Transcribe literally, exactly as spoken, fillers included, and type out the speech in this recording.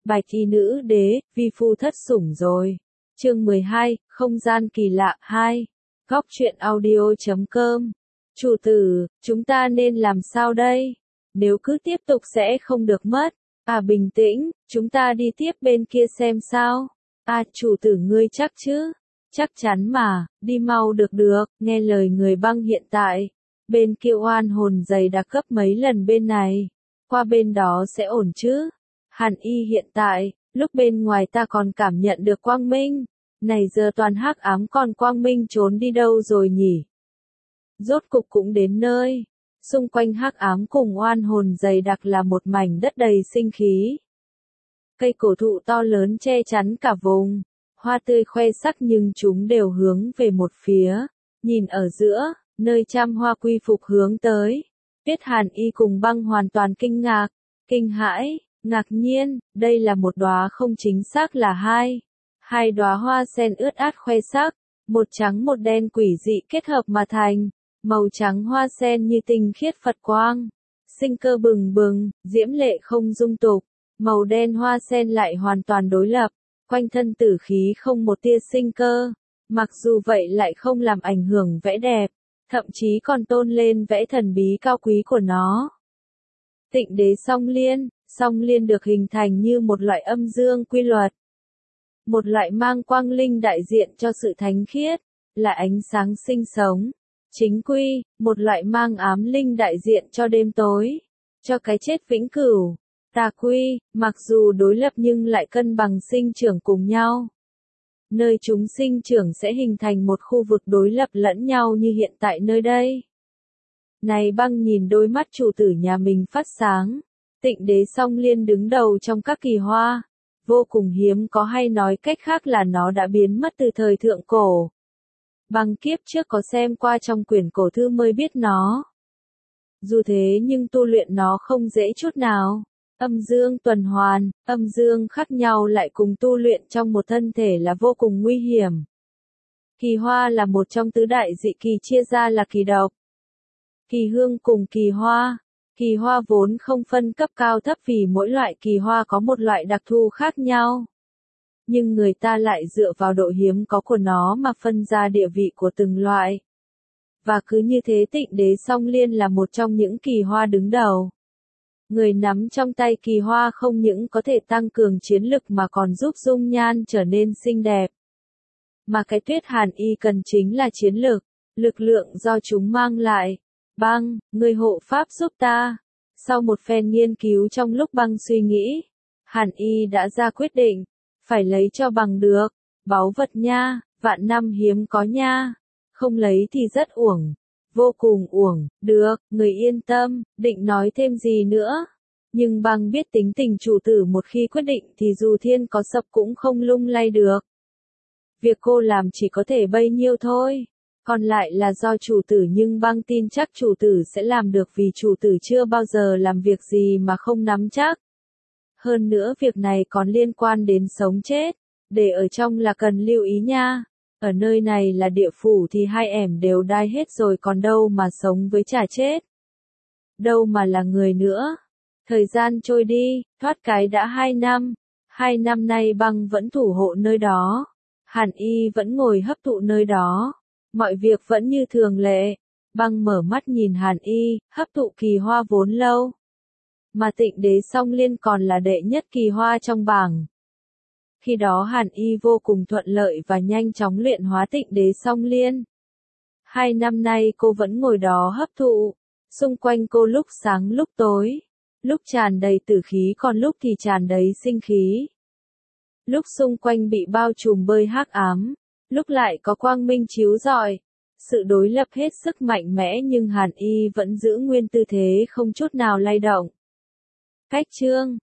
Bạch y nữ đế, vi phu thất sủng rồi. Chương mười hai, không gian kỳ lạ hai. Góc truyện audio.com. Chủ tử, chúng ta nên làm sao đây? Nếu cứ tiếp tục sẽ không được mất. À bình tĩnh, chúng ta đi tiếp bên kia xem sao. À chủ tử ngươi chắc chứ? Chắc chắn mà, đi mau được được, nghe lời người băng hiện tại. Bên kia oan hồn dày đặc gấp mấy lần bên này. Qua bên đó sẽ ổn chứ? Hàn Y hiện tại, lúc bên ngoài ta còn cảm nhận được quang minh. Này giờ toàn hắc ám còn quang minh trốn đi đâu rồi nhỉ? Rốt cục cũng đến nơi. Xung quanh hắc ám cùng oan hồn dày đặc là một mảnh đất đầy sinh khí. Cây cổ thụ to lớn che chắn cả vùng. Hoa tươi khoe sắc nhưng chúng đều hướng về một phía. Nhìn ở giữa, nơi trăm hoa quy phục hướng tới. Tuyết Hàn Y cùng băng hoàn toàn kinh ngạc, kinh hãi, ngạc nhiên, đây là một đóa không chính xác là hai. Hai đóa hoa sen ướt át khoe sắc, một trắng một đen quỷ dị kết hợp mà thành. Màu trắng hoa sen như tinh khiết Phật quang, sinh cơ bừng bừng, diễm lệ không dung tục. Màu đen hoa sen lại hoàn toàn đối lập, quanh thân tử khí không một tia sinh cơ. Mặc dù vậy lại không làm ảnh hưởng vẻ đẹp, thậm chí còn tôn lên vẻ thần bí cao quý của nó. Tịnh đế song liên, song liên được hình thành như một loại âm dương quy luật. Một loại mang quang linh đại diện cho sự thánh khiết, là ánh sáng sinh sống. Chính quy, một loại mang ám linh đại diện cho đêm tối, cho cái chết vĩnh cửu. Tà quy, mặc dù đối lập nhưng lại cân bằng sinh trưởng cùng nhau. Nơi chúng sinh trưởng sẽ hình thành một khu vực đối lập lẫn nhau như hiện tại nơi đây. Này băng nhìn đôi mắt chủ tử nhà mình phát sáng. Tịnh đế song liên đứng đầu trong các kỳ hoa. Vô cùng hiếm có hay nói cách khác là nó đã biến mất từ thời thượng cổ. Băng kiếp trước có xem qua trong quyển cổ thư mới biết nó. Dù thế nhưng tu luyện nó không dễ chút nào. Âm dương tuần hoàn, âm dương khác nhau lại cùng tu luyện trong một thân thể là vô cùng nguy hiểm. Kỳ hoa là một trong tứ đại dị kỳ chia ra là kỳ độc, kỳ hương cùng kỳ hoa. Kỳ hoa vốn không phân cấp cao thấp vì mỗi loại kỳ hoa có một loại đặc thù khác nhau. Nhưng người ta lại dựa vào độ hiếm có của nó mà phân ra địa vị của từng loại. Và cứ như thế tịnh đế song liên là một trong những kỳ hoa đứng đầu. Người nắm trong tay kỳ hoa không những có thể tăng cường chiến lực mà còn giúp dung nhan trở nên xinh đẹp. Mà cái Tuyết Hàn Y cần chính là chiến lực, lực lượng do chúng mang lại. Băng, người hộ pháp giúp ta. Sau một phen nghiên cứu trong lúc băng suy nghĩ, Hàn Y đã ra quyết định, phải lấy cho bằng được. Báu vật nha, vạn năm hiếm có nha. Không lấy thì rất uổng. Vô cùng uổng, được, người yên tâm, định nói thêm gì nữa. Nhưng băng biết tính tình chủ tử một khi quyết định thì dù thiên có sập cũng không lung lay được. Việc cô làm chỉ có thể bấy nhiêu thôi. Còn lại là do chủ tử nhưng băng tin chắc chủ tử sẽ làm được vì chủ tử chưa bao giờ làm việc gì mà không nắm chắc. Hơn nữa việc này còn liên quan đến sống chết. Để ở trong là cần lưu ý nha. Ở nơi này là địa phủ thì hai ẻm đều đai hết rồi còn đâu mà sống với chả chết. Đâu mà là người nữa. Thời gian trôi đi, thoát cái đã hai năm. Hai năm nay băng vẫn thủ hộ nơi đó. Hàn Y vẫn ngồi hấp thụ nơi đó. Mọi việc vẫn như thường lệ. Băng mở mắt nhìn Hàn Y, hấp thụ kỳ hoa vốn lâu. Mà tịnh đế song liên còn là đệ nhất kỳ hoa trong bảng. Khi đó Hàn Y vô cùng thuận lợi và nhanh chóng luyện hóa tịnh đế song liên. Hai năm nay cô vẫn ngồi đó hấp thụ. Xung quanh cô lúc sáng lúc tối. Lúc tràn đầy tử khí còn lúc thì tràn đầy sinh khí. Lúc xung quanh bị bao trùm bởi hắc ám. Lúc lại có quang minh chiếu rọi. Sự đối lập hết sức mạnh mẽ nhưng Hàn Y vẫn giữ nguyên tư thế không chút nào lay động. Cách chương,